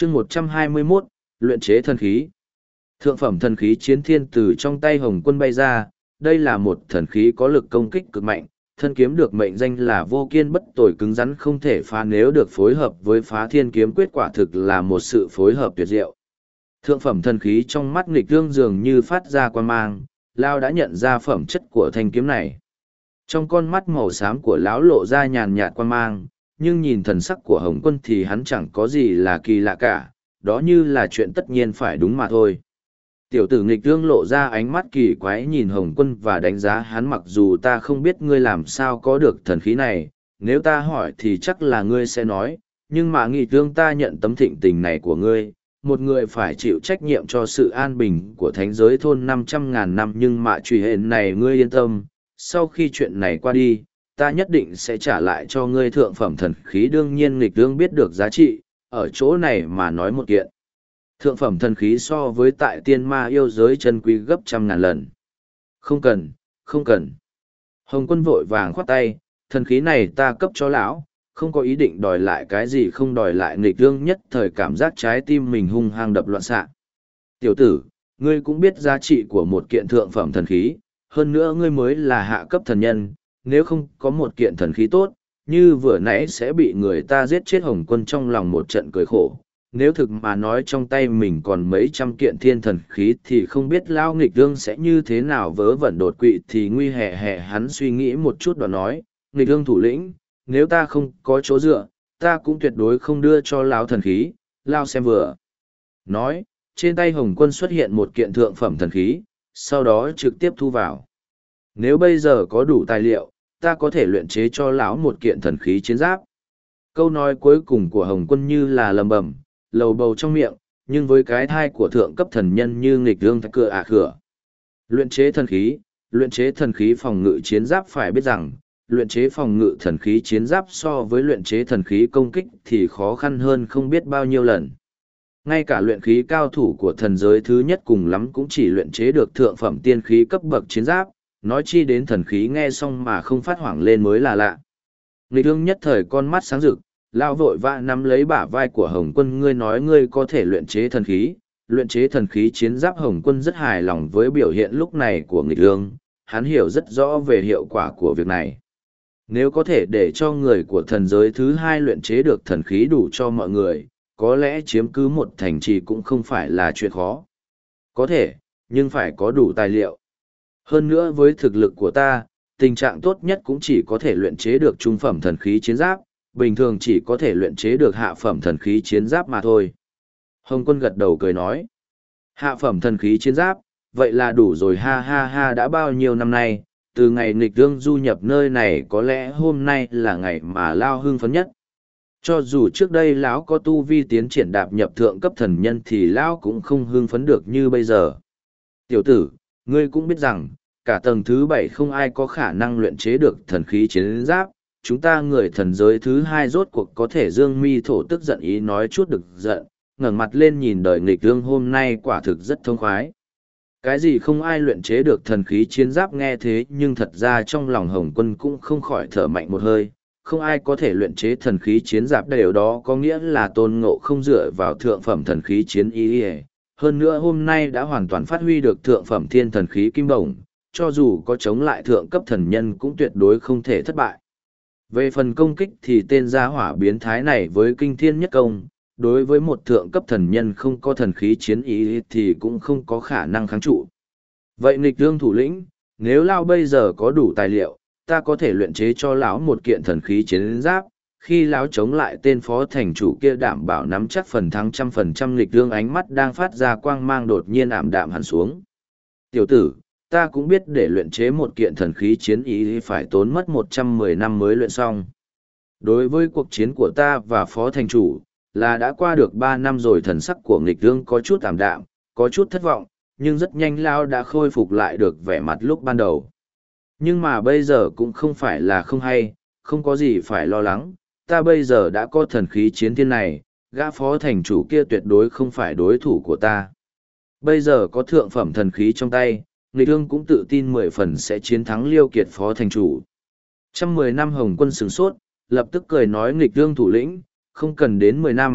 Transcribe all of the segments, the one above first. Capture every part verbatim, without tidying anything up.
chương một trăm hai mươi mốt, luyện chế thần khí. Thượng phẩm thần khí chiến thiên từ trong tay Hồng Quân bay ra, đây là một thần khí có lực công kích cực mạnh, thân kiếm được mệnh danh là vô kiên bất tồi, cứng rắn không thể phá, nếu được phối hợp với phá thiên kiếm quyết quả thực là một sự phối hợp tuyệt diệu. Thượng phẩm thần khí trong mắt nghịch thương dường như phát ra quan mang, Lao đã nhận ra phẩm chất của thanh kiếm này. Trong con mắt màu xám của lão lộ ra nhàn nhạt quan mang, nhưng nhìn thần sắc của Hồng Quân thì hắn chẳng có gì là kỳ lạ cả, đó như là chuyện tất nhiên phải đúng mà thôi. Tiểu tử nghịch thương lộ ra ánh mắt kỳ quái nhìn Hồng Quân và đánh giá hắn, mặc dù ta không biết ngươi làm sao có được thần khí này, nếu ta hỏi thì chắc là ngươi sẽ nói, nhưng mà nghịch thương ta nhận tấm thịnh tình này của ngươi, một người phải chịu trách nhiệm cho sự an bình của thánh giới thôn năm trăm ngàn năm, nhưng mà truy hện này ngươi yên tâm, sau khi chuyện này qua đi, ta nhất định sẽ trả lại cho ngươi thượng phẩm thần khí. Đương nhiên nghịch thương biết được giá trị, ở chỗ này mà nói một kiện. Thượng phẩm thần khí so với tại tiên ma yêu giới chân quý gấp trăm ngàn lần. Không cần, không cần. Hồng Quân vội vàng khoát tay, thần khí này ta cấp cho lão, không có ý định đòi lại cái gì, không đòi lại. Nghịch thương nhất thời cảm giác trái tim mình hung hăng đập loạn xạ. Tiểu tử, ngươi cũng biết giá trị của một kiện thượng phẩm thần khí, hơn nữa ngươi mới là hạ cấp thần nhân, nếu không có một kiện thần khí tốt, như vừa nãy sẽ bị người ta giết chết. Hồng Quân trong lòng một trận cười khổ. Nếu thực mà nói trong tay mình còn mấy trăm kiện thiên thần khí thì không biết lao nghịch thương sẽ như thế nào. Vớ vẩn đột quỵ thì nguy hẹ hẹ, hắn suy nghĩ một chút và nói, nghịch thương thủ lĩnh, nếu ta không có chỗ dựa, ta cũng tuyệt đối không đưa cho lao thần khí, lao xem vừa. Nói, trên tay Hồng Quân xuất hiện một kiện thượng phẩm thần khí, sau đó trực tiếp thu vào. Nếu bây giờ có đủ tài liệu, ta có thể luyện chế cho lão một kiện thần khí chiến giáp. Câu nói cuối cùng của Hồng Quân như là lầm bầm, lầu bầu trong miệng, nhưng với cái thai của thượng cấp thần nhân như nghịch thương thạch cửa ả khửa. Luyện chế thần khí, luyện chế thần khí phòng ngự chiến giáp, phải biết rằng, luyện chế phòng ngự thần khí chiến giáp so với luyện chế thần khí công kích thì khó khăn hơn không biết bao nhiêu lần. Ngay cả luyện khí cao thủ của thần giới thứ nhất cùng lắm cũng chỉ luyện chế được thượng phẩm tiên khí cấp bậc chiến giáp, nói chi đến thần khí. Nghe xong mà không phát hoảng lên mới là lạ. Nghịch thương nhất thời con mắt sáng rực, lao vội vã nắm lấy bả vai của Hồng Quân, ngươi nói ngươi có thể luyện chế thần khí, luyện chế thần khí chiến giáp. Hồng Quân rất hài lòng với biểu hiện lúc này của nghịch thương, hắn hiểu rất rõ về hiệu quả của việc này. Nếu có thể để cho người của thần giới thứ hai luyện chế được thần khí đủ cho mọi người, có lẽ chiếm cứ một thành trì cũng không phải là chuyện khó. Có thể, nhưng phải có đủ tài liệu. Hơn nữa với thực lực của ta, tình trạng tốt nhất cũng chỉ có thể luyện chế được trung phẩm thần khí chiến giáp, bình thường chỉ có thể luyện chế được hạ phẩm thần khí chiến giáp mà thôi. Hồng Quân gật đầu cười nói, hạ phẩm thần khí chiến giáp, vậy là đủ rồi, ha ha ha. Đã bao nhiêu năm nay, từ ngày nghịch thương du nhập nơi này, có lẽ hôm nay là ngày mà Lao hưng phấn nhất. Cho dù trước đây lão có tu vi tiến triển đạp nhập thượng cấp thần nhân thì lão cũng không hưng phấn được như bây giờ. Tiểu tử, ngươi cũng biết rằng, cả tầng thứ bảy không ai có khả năng luyện chế được thần khí chiến giáp. Chúng ta người thần giới thứ hai rốt cuộc có thể dương mi thổ tức giận ý nói chút được giận, ngẩng mặt lên nhìn đời nghịch thương hôm nay quả thực rất thông khoái. Cái gì không ai luyện chế được thần khí chiến giáp, nghe thế nhưng thật ra trong lòng Hồng Quân cũng không khỏi thở mạnh một hơi. Không ai có thể luyện chế thần khí chiến giáp, điều đó có nghĩa là Tôn Ngộ không dựa vào thượng phẩm thần khí chiến y. Hơn nữa hôm nay đã hoàn toàn phát huy được thượng phẩm thiên thần khí kim bổng, cho dù có chống lại thượng cấp thần nhân cũng tuyệt đối không thể thất bại. Về phần công kích thì tên gia hỏa biến thái này với kinh thiên nhất công, đối với một thượng cấp thần nhân không có thần khí chiến ý thì cũng không có khả năng kháng trụ. Vậy nghịch thương thủ lĩnh, nếu Lão bây giờ có đủ tài liệu, ta có thể luyện chế cho lão một kiện thần khí chiến giáp, khi lão chống lại tên phó thành chủ kia đảm bảo nắm chắc phần thắng trăm phần trăm. Nghịch thương ánh mắt đang phát ra quang mang đột nhiên ảm đạm hẳn xuống. Tiểu tử, ta cũng biết để luyện chế một kiện thần khí chiến ý phải tốn mất một trăm mười năm mới luyện xong. Đối với cuộc chiến của ta và phó thành chủ, là đã qua được ba năm rồi. Thần sắc của nghịch thương có chút ảm đạm, có chút thất vọng, nhưng rất nhanh Lão đã khôi phục lại được vẻ mặt lúc ban đầu. Nhưng mà bây giờ cũng không phải là không hay, không có gì phải lo lắng, ta bây giờ đã có thần khí chiến thiên này, gã phó thành chủ kia tuyệt đối không phải đối thủ của ta. Bây giờ có thượng phẩm thần khí trong tay, nghịch thương cũng tự tin mười phần sẽ chiến thắng Liêu Kiệt phó thành chủ. Trăm mười năm Hồng Quân sửng sốt, lập tức cười nói, nghịch thương thủ lĩnh, không cần đến mười năm,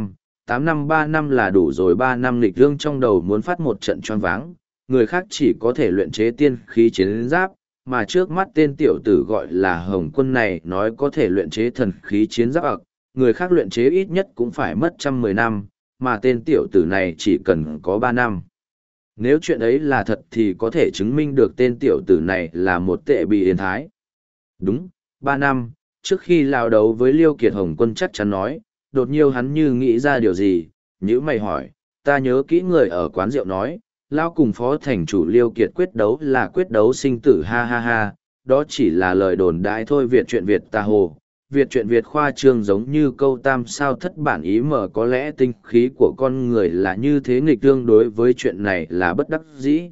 tám năm ba năm là đủ rồi, ba năm nghịch lương trong đầu muốn phát một trận choáng váng, người khác chỉ có thể luyện chế tiên khí chiến giáp, mà trước mắt tên tiểu tử gọi là Hồng Quân này nói có thể luyện chế thần khí chiến giáp ặc, người khác luyện chế ít nhất cũng phải mất trăm mười năm, mà tên tiểu tử này chỉ cần có ba năm. Nếu chuyện ấy là thật thì có thể chứng minh được tên tiểu tử này là một tệ bị yên thái. Đúng, ba năm, trước khi lao đấu với Liêu Kiệt, Hồng Quân chắc chắn nói, đột nhiên hắn như nghĩ ra điều gì, nhữ mày hỏi, ta nhớ kỹ người ở quán rượu nói, lao cùng phó thành chủ Liêu Kiệt quyết đấu là quyết đấu sinh tử, ha ha ha, đó chỉ là lời đồn đại thôi. Việt chuyện Việt ta hồ, Việt chuyện Việt khoa trương giống như câu tam sao thất bản ý mở, có lẽ tinh khí của con người là như thế, nghịch tương đối với chuyện này là bất đắc dĩ.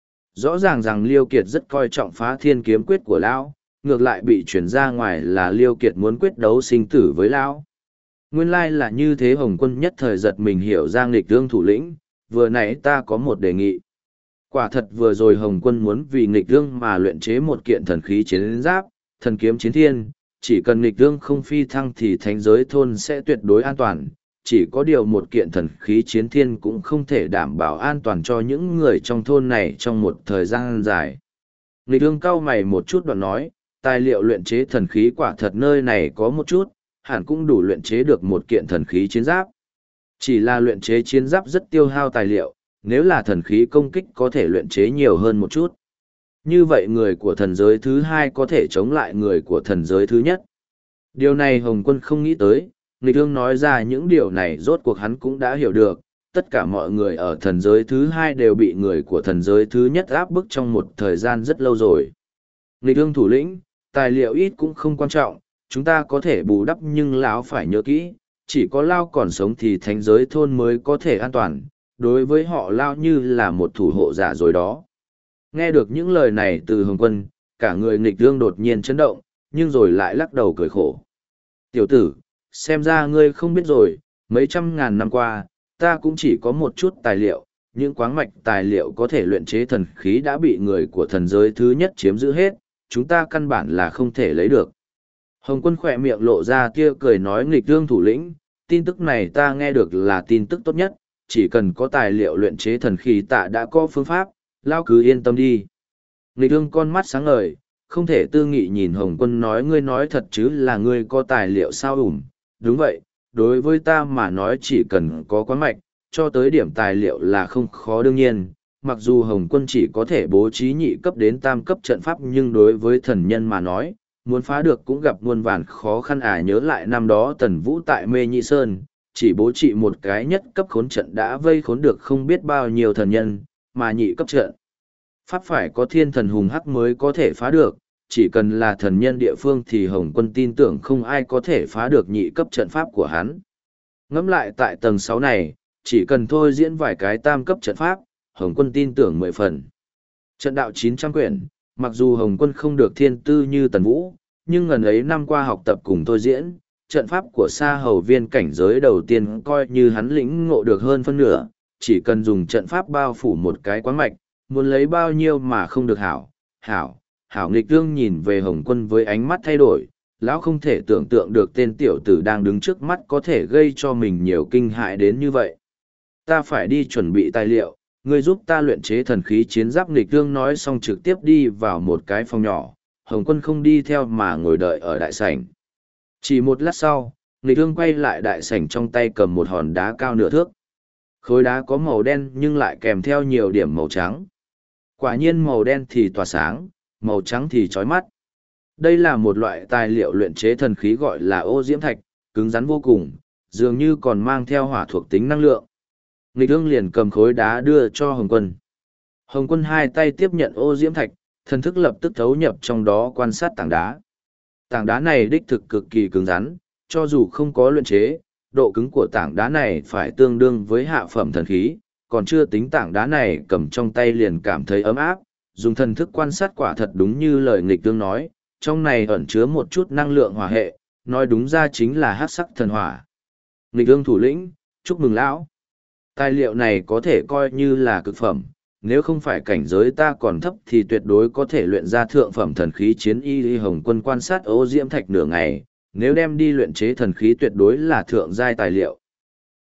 Rõ ràng rằng Liêu Kiệt rất coi trọng phá thiên kiếm quyết của lão, ngược lại bị chuyển ra ngoài là Liêu Kiệt muốn quyết đấu sinh tử với lão. Nguyên lai là như thế. Hồng Quân nhất thời giật mình hiểu ra nghịch tương thủ lĩnh, vừa nãy ta có một đề nghị. Quả thật vừa rồi Hồng Quân muốn vì nghịch tương mà luyện chế một kiện thần khí chiến giáp, thần kiếm chiến thiên, chỉ cần nghịch tương không phi thăng thì thánh giới thôn sẽ tuyệt đối an toàn. Chỉ có điều một kiện thần khí chiến thiên cũng không thể đảm bảo an toàn cho những người trong thôn này trong một thời gian dài. Nghịch tương cau mày một chút đoạn nói, tài liệu luyện chế thần khí quả thật nơi này có một chút, hẳn cũng đủ luyện chế được một kiện thần khí chiến giáp. Chỉ là luyện chế chiến giáp rất tiêu hao tài liệu, nếu là thần khí công kích có thể luyện chế nhiều hơn một chút. Như vậy người của thần giới thứ hai có thể chống lại người của thần giới thứ nhất. Điều này Hồng Quân không nghĩ tới, nghịch tương nói ra những điều này rốt cuộc hắn cũng đã hiểu được, tất cả mọi người ở thần giới thứ hai đều bị người của thần giới thứ nhất áp bức trong một thời gian rất lâu rồi. Nghịch tương thủ lĩnh, tài liệu ít cũng không quan trọng, chúng ta có thể bù đắp, nhưng lão phải nhớ kỹ, chỉ có Lao còn sống thì thánh giới thôn mới có thể an toàn, đối với họ Lao như là một thủ hộ giả rồi đó. Nghe được những lời này từ Hồng Quân, cả người nghịch tương đột nhiên chấn động, nhưng rồi lại lắc đầu cười khổ. Tiểu tử, xem ra ngươi không biết rồi, mấy trăm ngàn năm qua, ta cũng chỉ có một chút tài liệu, những quáng mạch tài liệu có thể luyện chế thần khí đã bị người của thần giới thứ nhất chiếm giữ hết, chúng ta căn bản là không thể lấy được. Hồng Quân khỏe miệng lộ ra tia cười nói, nghịch tương thủ lĩnh, tin tức này ta nghe được là tin tức tốt nhất, chỉ cần có tài liệu luyện chế thần khí tạ đã có phương pháp, Lao cứ yên tâm đi. Nghịch tương con mắt sáng ngời, không thể tư nghị nhìn Hồng Quân nói, ngươi nói thật chứ, là ngươi có tài liệu sao? Ủm, đúng vậy, đối với ta mà nói chỉ cần có quán mạch, cho tới điểm tài liệu là không khó. Đương nhiên, mặc dù Hồng Quân chỉ có thể bố trí nhị cấp đến tam cấp trận pháp, nhưng đối với thần nhân mà nói, muốn phá được cũng gặp muôn vàn khó khăn. À, nhớ lại năm đó Tần Vũ tại Mê Nhị Sơn, chỉ bố trị một cái nhất cấp khốn trận đã vây khốn được không biết bao nhiêu thần nhân, mà nhị cấp trận pháp phải có thiên thần hùng hắc mới có thể phá được, chỉ cần là thần nhân địa phương thì Hồng Quân tin tưởng không ai có thể phá được nhị cấp trận pháp của hắn. Ngẫm lại tại tầng sáu này, chỉ cần thôi diễn vài cái tam cấp trận pháp, Hồng Quân tin tưởng mười phần. Trận đạo chín trăm quyển, mặc dù Hồng Quân không được thiên tư như Tần Vũ, nhưng ngần ấy năm qua học tập cùng thôi diễn, trận pháp của Sa Hầu Viên cảnh giới đầu tiên coi như hắn lĩnh ngộ được hơn phân nửa, chỉ cần dùng trận pháp bao phủ một cái quán mạch, muốn lấy bao nhiêu mà không được. Hảo, hảo, hảo. Nghịch tương nhìn về Hồng Quân với ánh mắt thay đổi, lão không thể tưởng tượng được tên tiểu tử đang đứng trước mắt có thể gây cho mình nhiều kinh hại đến như vậy. Ta phải đi chuẩn bị tài liệu, ngươi giúp ta luyện chế thần khí chiến giáp. Nghịch tương nói xong trực tiếp đi vào một cái phòng nhỏ, Hồng Quân không đi theo mà ngồi đợi ở đại sảnh. Chỉ một lát sau, nghịch tương quay lại đại sảnh, trong tay cầm một hòn đá cao nửa thước. Khối đá có màu đen nhưng lại kèm theo nhiều điểm màu trắng. Quả nhiên màu đen thì tỏa sáng, màu trắng thì chói mắt. Đây là một loại tài liệu luyện chế thần khí gọi là ô diễm thạch, cứng rắn vô cùng, dường như còn mang theo hỏa thuộc tính năng lượng. Nghịch tương liền cầm khối đá đưa cho Hồng Quân. Hồng Quân hai tay tiếp nhận ô diễm thạch, thần thức lập tức thấu nhập trong đó quan sát tảng đá. Tảng đá này đích thực cực kỳ cứng rắn, cho dù không có luyện chế, độ cứng của tảng đá này phải tương đương với hạ phẩm thần khí, còn chưa tính tảng đá này cầm trong tay liền cảm thấy ấm áp, dùng thần thức quan sát quả thật đúng như lời nghịch tương nói, trong này ẩn chứa một chút năng lượng hỏa hệ, nói đúng ra chính là hắc sắc thần hỏa. Nghịch tương thủ lĩnh, chúc mừng lão. Tài liệu này có thể coi như là cực phẩm, nếu không phải cảnh giới ta còn thấp thì tuyệt đối có thể luyện ra thượng phẩm thần khí chiến y. Hồng Quân quan sát ô diễm thạch nửa ngày, nếu đem đi luyện chế thần khí tuyệt đối là thượng giai tài liệu.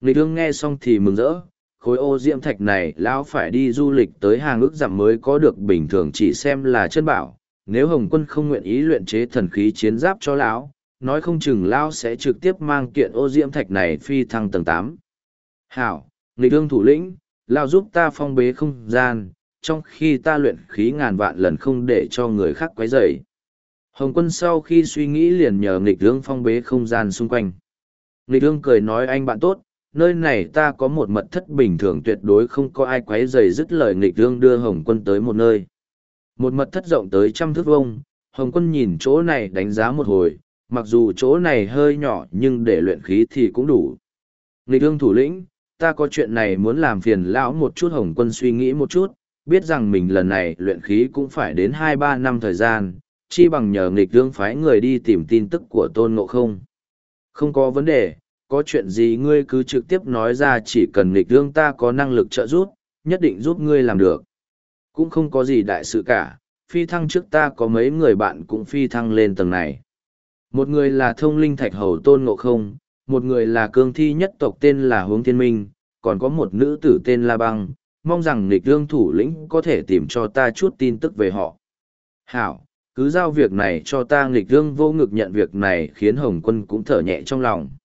Nghịch ương nghe xong thì mừng rỡ, khối ô diễm thạch này lão phải đi du lịch tới hàng ước dặm mới có được, bình thường chỉ xem là chân bảo. Nếu Hồng Quân không nguyện ý luyện chế thần khí chiến giáp cho lão, nói không chừng lão sẽ trực tiếp mang kiện ô diễm thạch này phi thăng tầng tám. Hảo, nghịch ương thủ lĩnh, lão giúp ta phong bế không gian, trong khi ta luyện khí ngàn vạn lần không để cho người khác quấy rầy. Hồng Quân sau khi suy nghĩ liền nhờ nghịch ương phong bế không gian xung quanh. Nghịch ương cười nói anh bạn tốt, nơi này ta có một mật thất bình thường tuyệt đối không có ai quấy rầy, dứt lời nghịch ương đưa Hồng Quân tới một nơi. Một mật thất rộng tới trăm thước vuông, Hồng Quân nhìn chỗ này đánh giá một hồi, mặc dù chỗ này hơi nhỏ nhưng để luyện khí thì cũng đủ. Nghịch ương thủ lĩnh, ta có chuyện này muốn làm phiền lão một chút. Hồng Quân suy nghĩ một chút, biết rằng mình lần này luyện khí cũng phải đến hai ba năm thời gian, chi bằng nhờ nghịch ương phái người đi tìm tin tức của Tôn Ngộ Không. Không có vấn đề, có chuyện gì ngươi cứ trực tiếp nói ra, chỉ cần nghịch ương ta có năng lực trợ giúp, nhất định giúp ngươi làm được. Cũng không có gì đại sự cả, phi thăng trước ta có mấy người bạn cũng phi thăng lên tầng này. Một người là thông linh thạch hầu Tôn Ngộ Không, một người là cương thi nhất tộc tên là Hướng Thiên Minh, còn có một nữ tử tên La Băng, mong rằng nghịch ương thủ lĩnh có thể tìm cho ta chút tin tức về họ. Hảo, cứ giao việc này cho ta. Nghịch ương vô ngực nhận việc này khiến Hồng Quân cũng thở nhẹ trong lòng.